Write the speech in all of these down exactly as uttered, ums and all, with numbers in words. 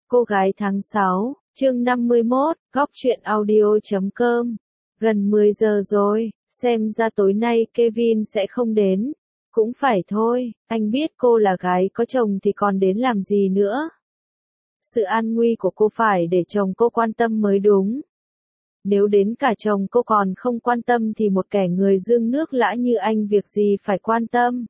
Cô gái tháng sáu, chương năm mươi mốt, góc truyện audio chấm com. Gần mười giờ rồi, xem ra tối nay Kevin sẽ không đến. Cũng phải thôi, anh biết cô là gái có chồng thì còn đến làm gì nữa. Sự an nguy của cô phải để chồng cô quan tâm mới đúng. Nếu đến cả chồng cô còn không quan tâm thì một kẻ người dương nước lã như anh việc gì phải quan tâm.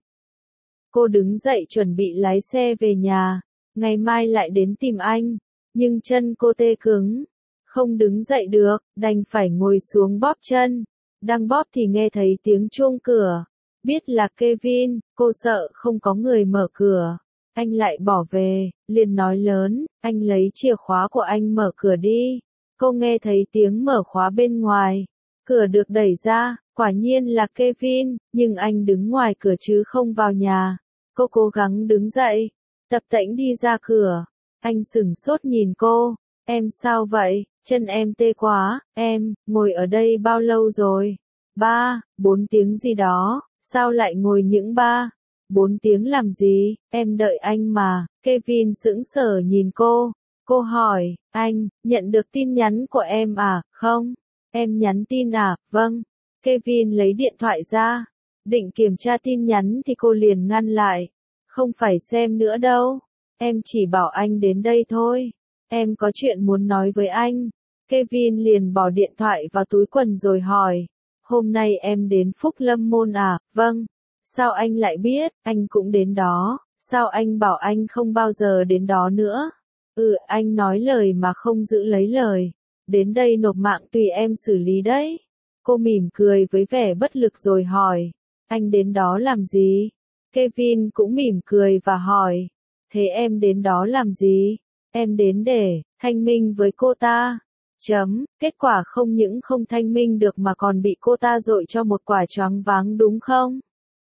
Cô đứng dậy chuẩn bị lái xe về nhà, ngày mai lại đến tìm anh, nhưng chân cô tê cứng, không đứng dậy được, đành phải ngồi xuống bóp chân. Đang bóp thì nghe thấy tiếng chuông cửa, biết là Kevin, cô sợ không có người mở cửa. Anh lại bỏ về, liền nói lớn, anh lấy chìa khóa của anh mở cửa đi. Cô nghe thấy tiếng mở khóa bên ngoài, cửa được đẩy ra, quả nhiên là Kevin, nhưng anh đứng ngoài cửa chứ không vào nhà. Cô cố gắng đứng dậy, tập tễnh đi ra cửa. Anh sửng sốt nhìn cô, em sao vậy, chân em tê quá, em, ngồi ở đây bao lâu rồi? Ba, bốn tiếng gì đó, sao lại ngồi những ba, bốn tiếng làm gì, em đợi anh mà. Kevin sững sờ nhìn cô, cô hỏi, anh, nhận được tin nhắn của em à, không? Em nhắn tin à, vâng. Kevin lấy điện thoại ra, định kiểm tra tin nhắn thì cô liền ngăn lại, không phải xem nữa đâu. Em chỉ bảo anh đến đây thôi. Em có chuyện muốn nói với anh. Kevin liền bỏ điện thoại vào túi quần rồi hỏi. Hôm nay em đến Phúc Lâm Môn à? Vâng. Sao anh lại biết? Anh cũng đến đó. Sao anh bảo anh không bao giờ đến đó nữa? Ừ, anh nói lời mà không giữ lấy lời. Đến đây nộp mạng tùy em xử lý đấy. Cô mỉm cười với vẻ bất lực rồi hỏi. Anh đến đó làm gì? Kevin cũng mỉm cười và hỏi. Thế em đến đó làm gì? Em đến để thanh minh với cô ta. Chấm, kết quả không những không thanh minh được mà còn bị cô ta dội cho một quả choáng váng đúng không?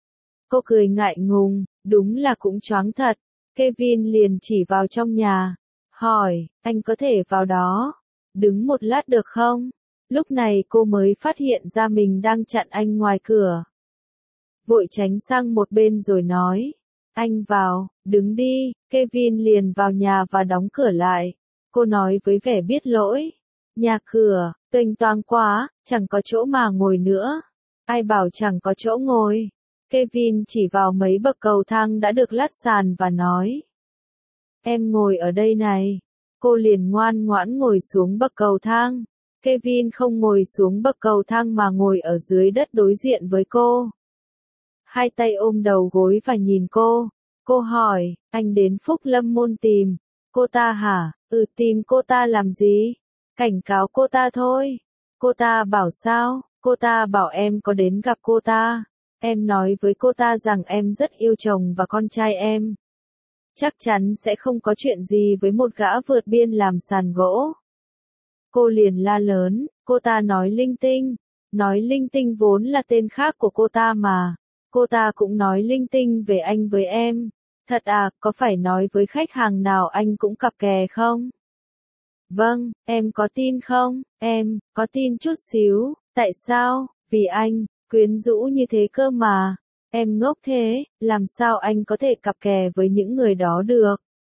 Cô cười ngại ngùng, đúng là cũng choáng thật. Kevin liền chỉ vào trong nhà, hỏi, anh có thể vào đó, đứng một lát được không? Lúc này cô mới phát hiện ra mình đang chặn anh ngoài cửa. Vội tránh sang một bên rồi nói. Anh vào, đứng đi. Kevin liền vào nhà và đóng cửa lại. Cô nói với vẻ biết lỗi. Nhà cửa, tuênh toang quá, chẳng có chỗ mà ngồi nữa. Ai bảo chẳng có chỗ ngồi. Kevin chỉ vào mấy bậc cầu thang đã được lát sàn và nói. Em ngồi ở đây này. Cô liền ngoan ngoãn ngồi xuống bậc cầu thang. Kevin không ngồi xuống bậc cầu thang mà ngồi ở dưới đất đối diện với cô. Hai tay ôm đầu gối và nhìn cô. Cô hỏi, anh đến Phúc Lâm Môn tìm cô ta hả? Ừ, tìm cô ta làm gì? Cảnh cáo cô ta thôi. Cô ta bảo sao? Cô ta bảo em có đến gặp cô ta. Em nói với cô ta rằng em rất yêu chồng và con trai em. Chắc chắn sẽ không có chuyện gì với một gã vượt biên làm sàn gỗ. Cô liền la lớn, cô ta nói linh tinh. Nói linh tinh vốn là tên khác của cô ta mà. Cô ta cũng nói linh tinh về anh với em. Thật à, có phải nói với khách hàng nào anh cũng cặp kè không? Vâng, em có tin không? Em, có tin chút xíu. Tại sao? Vì anh, quyến rũ như thế cơ mà. Em ngốc thế, làm sao anh có thể cặp kè với những người đó được?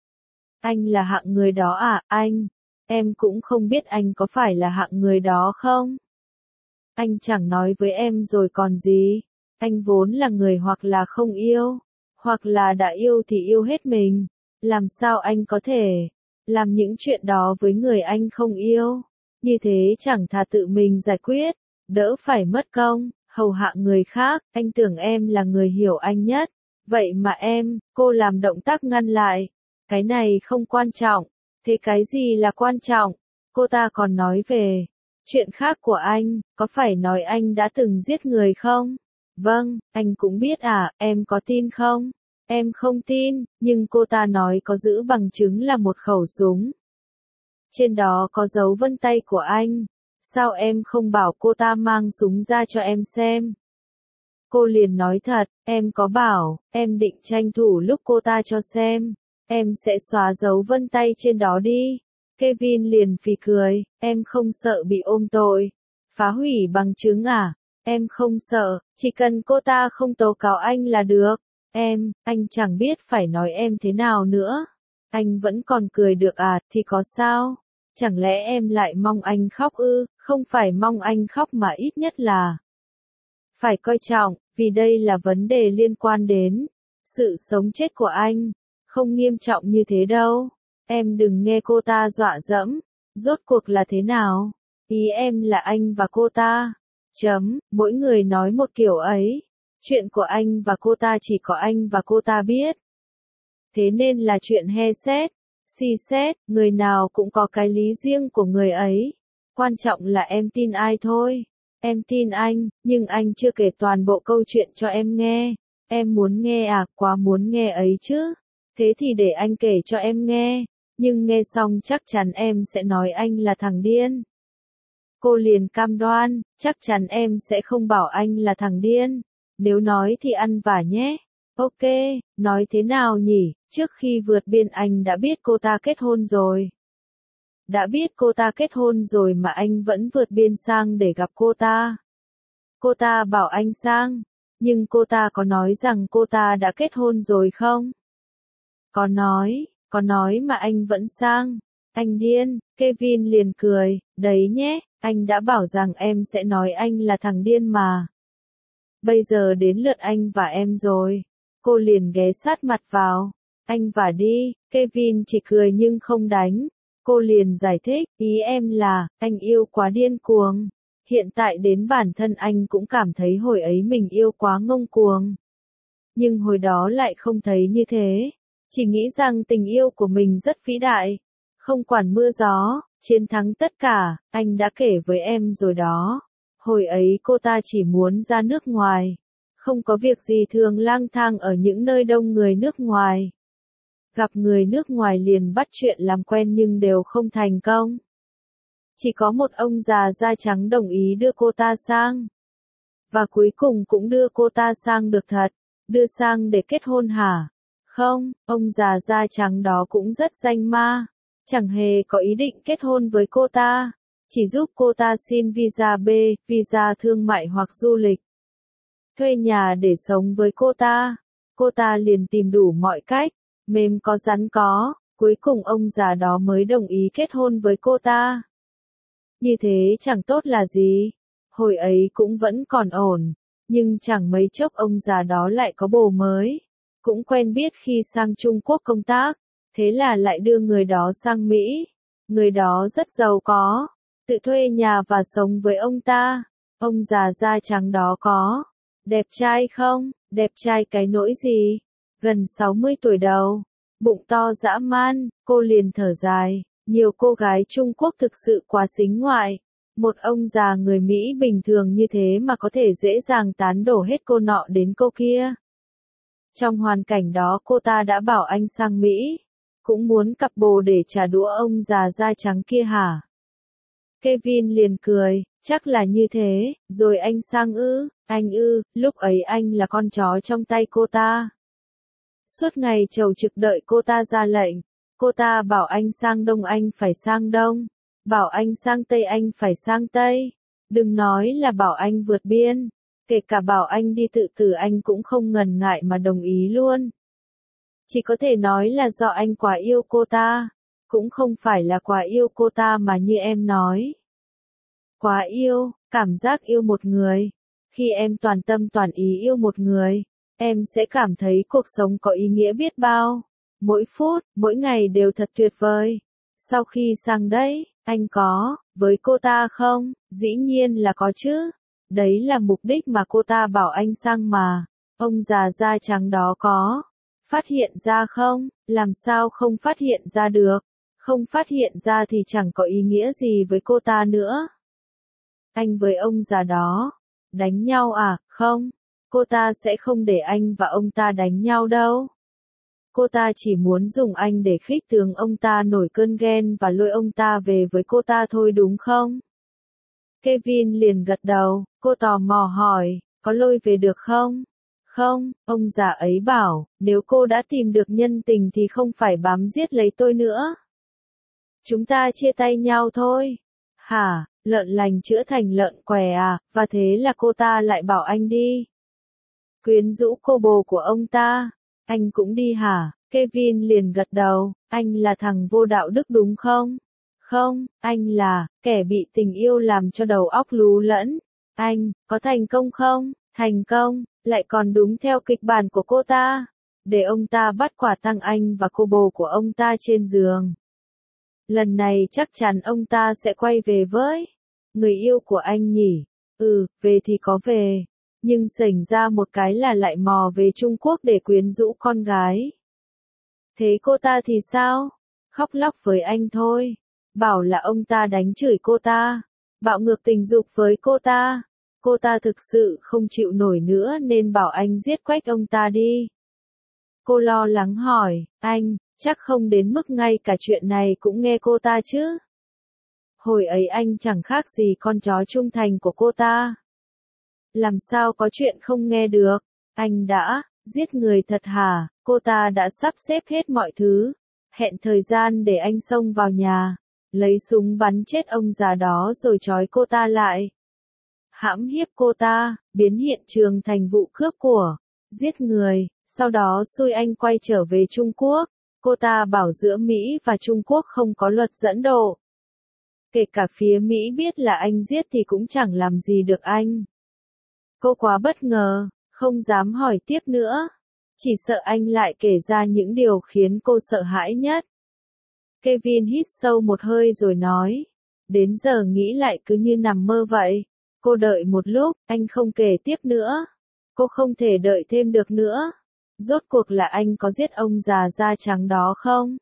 Anh là hạng người đó à, anh? Em cũng không biết anh có phải là hạng người đó không? Anh chẳng nói với em rồi còn gì. Anh vốn là người hoặc là không yêu, hoặc là đã yêu thì yêu hết mình. Làm sao anh có thể làm những chuyện đó với người anh không yêu? Như thế chẳng thà tự mình giải quyết, đỡ phải mất công, hầu hạ người khác. Anh tưởng em là người hiểu anh nhất. Vậy mà em, cô làm động tác ngăn lại. Cái này không quan trọng. Thế cái gì là quan trọng? Cô ta còn nói về chuyện khác của anh, có phải nói anh đã từng giết người không? Vâng, anh cũng biết à, em có tin không? Em không tin, nhưng cô ta nói có giữ bằng chứng là một khẩu súng. Trên đó có dấu vân tay của anh. Sao em không bảo cô ta mang súng ra cho em xem? Cô liền nói thật, em có bảo, em định tranh thủ lúc cô ta cho xem. Em sẽ xóa dấu vân tay trên đó đi. Kevin liền phì cười, em không sợ bị ôm tội. Phá hủy bằng chứng à? Em không sợ, chỉ cần cô ta không tố cáo anh là được. Em, anh chẳng biết phải nói em thế nào nữa. Anh vẫn còn cười được à, thì có sao? Chẳng lẽ em lại mong anh khóc ư? Không phải mong anh khóc mà ít nhất là phải coi trọng, vì đây là vấn đề liên quan đến sự sống chết của anh. Không nghiêm trọng như thế đâu. Em đừng nghe cô ta dọa dẫm. Rốt cuộc là thế nào? Ý em là anh và cô ta. Chấm, mỗi người nói một kiểu ấy. Chuyện của anh và cô ta chỉ có anh và cô ta biết. Thế nên là chuyện he xét, si xét, người nào cũng có cái lý riêng của người ấy. Quan trọng là em tin ai thôi. Em tin anh, nhưng anh chưa kể toàn bộ câu chuyện cho em nghe. Em muốn nghe à, quá muốn nghe ấy chứ. Thế thì để anh kể cho em nghe. Nhưng nghe xong chắc chắn em sẽ nói anh là thằng điên. Cô liền cam đoan, chắc chắn em sẽ không bảo anh là thằng điên. Nếu nói thì ăn vả nhé. Ok, nói thế nào nhỉ, trước khi vượt biên anh đã biết cô ta kết hôn rồi. Đã biết cô ta kết hôn rồi mà anh vẫn vượt biên sang để gặp cô ta. Cô ta bảo anh sang, nhưng cô ta có nói rằng cô ta đã kết hôn rồi không? Có nói, có nói mà anh vẫn sang. Anh điên, Kevin liền cười, đấy nhé, anh đã bảo rằng em sẽ nói anh là thằng điên mà. Bây giờ đến lượt anh và em rồi. Cô liền ghé sát mặt vào. Anh vả đi, Kevin chỉ cười nhưng không đánh. Cô liền giải thích, ý em là, anh yêu quá điên cuồng. Hiện tại đến bản thân anh cũng cảm thấy hồi ấy mình yêu quá ngông cuồng. Nhưng hồi đó lại không thấy như thế. Chỉ nghĩ rằng tình yêu của mình rất vĩ đại. Không quản mưa gió, chiến thắng tất cả, anh đã kể với em rồi đó. Hồi ấy cô ta chỉ muốn ra nước ngoài. Không có việc gì thường lang thang ở những nơi đông người nước ngoài. Gặp người nước ngoài liền bắt chuyện làm quen nhưng đều không thành công. Chỉ có một ông già da trắng đồng ý đưa cô ta sang. Và cuối cùng cũng đưa cô ta sang được thật. Đưa sang để kết hôn hả? Không, ông già da trắng đó cũng rất danh ma. Chẳng hề có ý định kết hôn với cô ta. Chỉ giúp cô ta xin visa B, visa thương mại hoặc du lịch. Thuê nhà để sống với cô ta. Cô ta liền tìm đủ mọi cách, mềm có rắn có, cuối cùng ông già đó mới đồng ý kết hôn với cô ta. Như thế chẳng tốt là gì. Hồi ấy cũng vẫn còn ổn, nhưng chẳng mấy chốc ông già đó lại có bồ mới. Cũng quen biết khi sang Trung Quốc công tác, thế là lại đưa người đó sang Mỹ. Người đó rất giàu có, tự thuê nhà và sống với ông ta. Ông già da trắng đó có đẹp trai không? Đẹp trai cái nỗi gì? Gần sáu mươi tuổi đầu, bụng to dã man, cô liền thở dài. Nhiều cô gái Trung Quốc thực sự quá xính ngoại. Một ông già người Mỹ bình thường như thế mà có thể dễ dàng tán đổ hết cô nọ đến cô kia. Trong hoàn cảnh đó cô ta đã bảo anh sang Mỹ. Cũng muốn cặp bồ để trả đũa ông già da trắng kia hả? Kevin liền cười, chắc là như thế, rồi anh sang ư, anh ư, lúc ấy anh là con chó trong tay cô ta. Suốt ngày chầu trực đợi cô ta ra lệnh, cô ta bảo anh sang Đông anh phải sang Đông, bảo anh sang Tây anh phải sang Tây, đừng nói là bảo anh vượt biên, kể cả bảo anh đi tự tử anh cũng không ngần ngại mà đồng ý luôn. Chỉ có thể nói là do anh quá yêu cô ta, cũng không phải là quá yêu cô ta mà như em nói. Quá yêu, cảm giác yêu một người. Khi em toàn tâm toàn ý yêu một người, em sẽ cảm thấy cuộc sống có ý nghĩa biết bao. Mỗi phút, mỗi ngày đều thật tuyệt vời. Sau khi sang đấy, anh có, với cô ta không? Dĩ nhiên là có chứ. Đấy là mục đích mà cô ta bảo anh sang mà. Ông già da trắng đó có phát hiện ra không? Làm sao không phát hiện ra được? Không phát hiện ra thì chẳng có ý nghĩa gì với cô ta nữa. Anh với ông già đó đánh nhau à? Không, cô ta sẽ không để anh và ông ta đánh nhau đâu. Cô ta chỉ muốn dùng anh để khích tướng ông ta nổi cơn ghen và lôi ông ta về với cô ta thôi đúng không? Kevin liền gật đầu, cô tò mò hỏi, có lôi về được không? Không, ông già ấy bảo, nếu cô đã tìm được nhân tình thì không phải bám giết lấy tôi nữa. Chúng ta chia tay nhau thôi. Hả, lợn lành chữa thành lợn què à, và thế là cô ta lại bảo anh đi quyến rũ cô bồ của ông ta. Anh cũng đi hả? Kevin liền gật đầu, anh là thằng vô đạo đức đúng không? Không, anh là, kẻ bị tình yêu làm cho đầu óc lú lẫn. Anh, có thành công không? Thành công, lại còn đúng theo kịch bản của cô ta. Để ông ta bắt quả tang anh và cô bồ của ông ta trên giường. Lần này chắc chắn ông ta sẽ quay về với người yêu của anh nhỉ. Ừ, về thì có về. Nhưng xảy ra một cái là lại mò về Trung Quốc để quyến rũ con gái. Thế cô ta thì sao? Khóc lóc với anh thôi. Bảo là ông ta đánh chửi cô ta. Bạo ngược tình dục với cô ta. Cô ta thực sự không chịu nổi nữa nên bảo anh giết quách ông ta đi. Cô lo lắng hỏi, anh, chắc không đến mức ngay cả chuyện này cũng nghe cô ta chứ? Hồi ấy anh chẳng khác gì con chó trung thành của cô ta. Làm sao có chuyện không nghe được? Anh đã giết người thật hả? Cô ta đã sắp xếp hết mọi thứ. Hẹn thời gian để anh xông vào nhà. Lấy súng bắn chết ông già đó rồi trói cô ta lại. Hãm hiếp cô ta, biến hiện trường thành vụ cướp của, giết người, sau đó xui anh quay trở về Trung Quốc. Cô ta bảo giữa Mỹ và Trung Quốc không có luật dẫn độ. Kể cả phía Mỹ biết là anh giết thì cũng chẳng làm gì được anh. Cô quá bất ngờ, không dám hỏi tiếp nữa. Chỉ sợ anh lại kể ra những điều khiến cô sợ hãi nhất. Kevin hít sâu một hơi rồi nói. Đến giờ nghĩ lại cứ như nằm mơ vậy. Cô đợi một lúc, anh không kể tiếp nữa. Cô không thể đợi thêm được nữa. Rốt cuộc là anh có giết ông già da trắng đó không?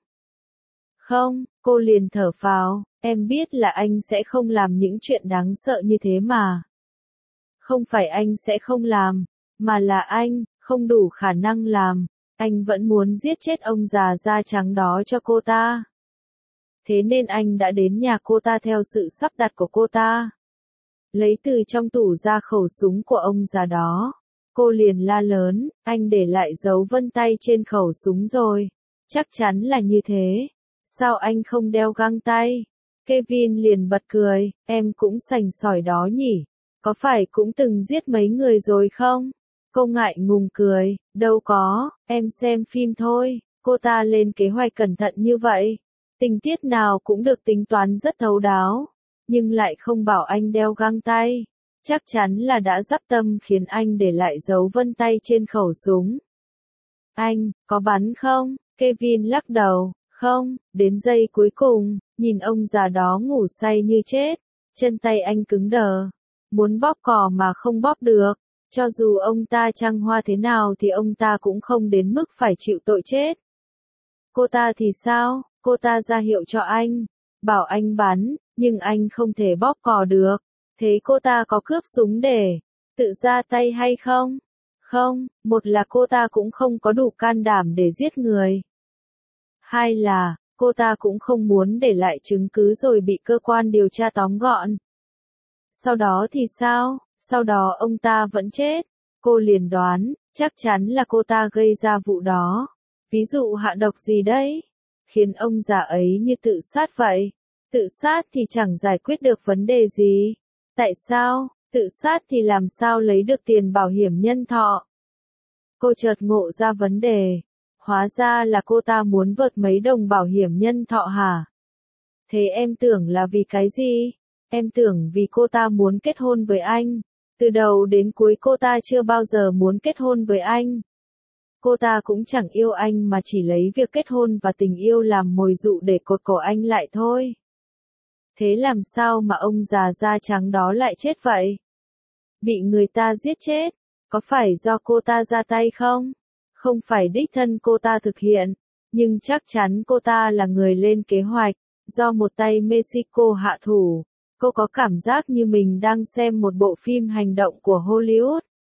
Không, cô liền thở phào, em biết là anh sẽ không làm những chuyện đáng sợ như thế mà. Không phải anh sẽ không làm, mà là anh, không đủ khả năng làm. Anh vẫn muốn giết chết ông già da trắng đó cho cô ta. Thế nên anh đã đến nhà cô ta theo sự sắp đặt của cô ta. Lấy từ trong tủ ra khẩu súng của ông già đó. Cô liền la lớn, anh để lại dấu vân tay trên khẩu súng rồi. Chắc chắn là như thế. Sao anh không đeo găng tay? Kevin liền bật cười, em cũng sành sỏi đó nhỉ? Có phải cũng từng giết mấy người rồi không? Cô ngại ngùng cười, đâu có, em xem phim thôi. Cô ta lên kế hoạch cẩn thận như vậy. Tình tiết nào cũng được tính toán rất thấu đáo. Nhưng lại không bảo anh đeo găng tay. Chắc chắn là đã dắp tâm khiến anh để lại dấu vân tay trên khẩu súng. Anh, có bắn không? Kevin lắc đầu, không, đến giây cuối cùng, nhìn ông già đó ngủ say như chết. Chân tay anh cứng đờ. Muốn bóp cò mà không bóp được. Cho dù ông ta trăng hoa thế nào thì ông ta cũng không đến mức phải chịu tội chết. Cô ta thì sao? Cô ta ra hiệu cho anh. Bảo anh bắn, nhưng anh không thể bóp cò được. Thế cô ta có cướp súng để tự ra tay hay không? Không, một là cô ta cũng không có đủ can đảm để giết người. Hai là, cô ta cũng không muốn để lại chứng cứ rồi bị cơ quan điều tra tóm gọn. Sau đó thì sao? Sau đó ông ta vẫn chết. Cô liền đoán, chắc chắn là cô ta gây ra vụ đó. Ví dụ hạ độc gì đấy? Khiến ông già ấy như tự sát vậy. Tự sát thì chẳng giải quyết được vấn đề gì. Tại sao? Tự sát thì làm sao lấy được tiền bảo hiểm nhân thọ? Cô chợt ngộ ra vấn đề. Hóa ra là cô ta muốn vợt mấy đồng bảo hiểm nhân thọ hả? Thế em tưởng là vì cái gì? Em tưởng vì cô ta muốn kết hôn với anh. Từ đầu đến cuối cô ta chưa bao giờ muốn kết hôn với anh. Cô ta cũng chẳng yêu anh mà chỉ lấy việc kết hôn và tình yêu làm mồi dụ để cột cổ anh lại thôi. Thế làm sao mà ông già da trắng đó lại chết vậy? Bị người ta giết chết, có phải do cô ta ra tay không? Không phải đích thân cô ta thực hiện, nhưng chắc chắn cô ta là người lên kế hoạch, do một tay Mexico hạ thủ. Cô có cảm giác như mình đang xem một bộ phim hành động của Hollywood.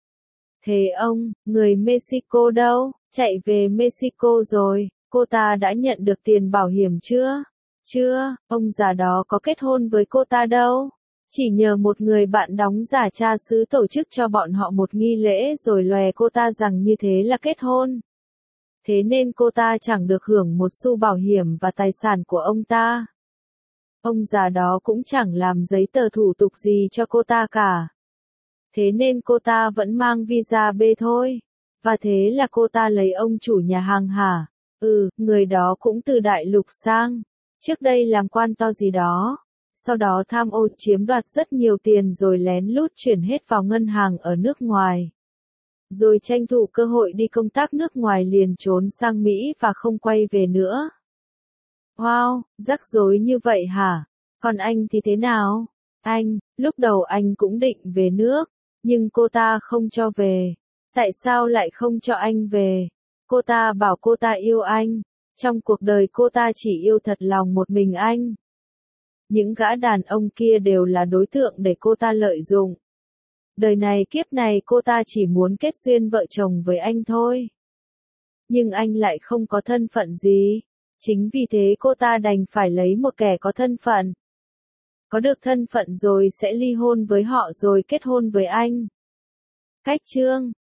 Thế ông, người Mexico đâu? Chạy về Mexico rồi, cô ta đã nhận được tiền bảo hiểm chưa? Chưa, ông già đó có kết hôn với cô ta đâu. Chỉ nhờ một người bạn đóng giả cha xứ tổ chức cho bọn họ một nghi lễ rồi lòe cô ta rằng như thế là kết hôn. Thế nên cô ta chẳng được hưởng một xu bảo hiểm và tài sản của ông ta. Ông già đó cũng chẳng làm giấy tờ thủ tục gì cho cô ta cả. Thế nên cô ta vẫn mang visa B thôi. Và thế là cô ta lấy ông chủ nhà hàng hả? Ừ, người đó cũng từ đại lục sang. Trước đây làm quan to gì đó. Sau đó tham ô chiếm đoạt rất nhiều tiền rồi lén lút chuyển hết vào ngân hàng ở nước ngoài. Rồi tranh thủ cơ hội đi công tác nước ngoài liền trốn sang Mỹ và không quay về nữa. Wow, rắc rối như vậy hả? Còn anh thì thế nào? Anh, lúc đầu anh cũng định về nước, nhưng cô ta không cho về. Tại sao lại không cho anh về? Cô ta bảo cô ta yêu anh. Trong cuộc đời cô ta chỉ yêu thật lòng một mình anh. Những gã đàn ông kia đều là đối tượng để cô ta lợi dụng. Đời này kiếp này cô ta chỉ muốn kết duyên vợ chồng với anh thôi. Nhưng anh lại không có thân phận gì. Chính vì thế cô ta đành phải lấy một kẻ có thân phận. Có được thân phận rồi sẽ ly hôn với họ rồi kết hôn với anh. Cách chương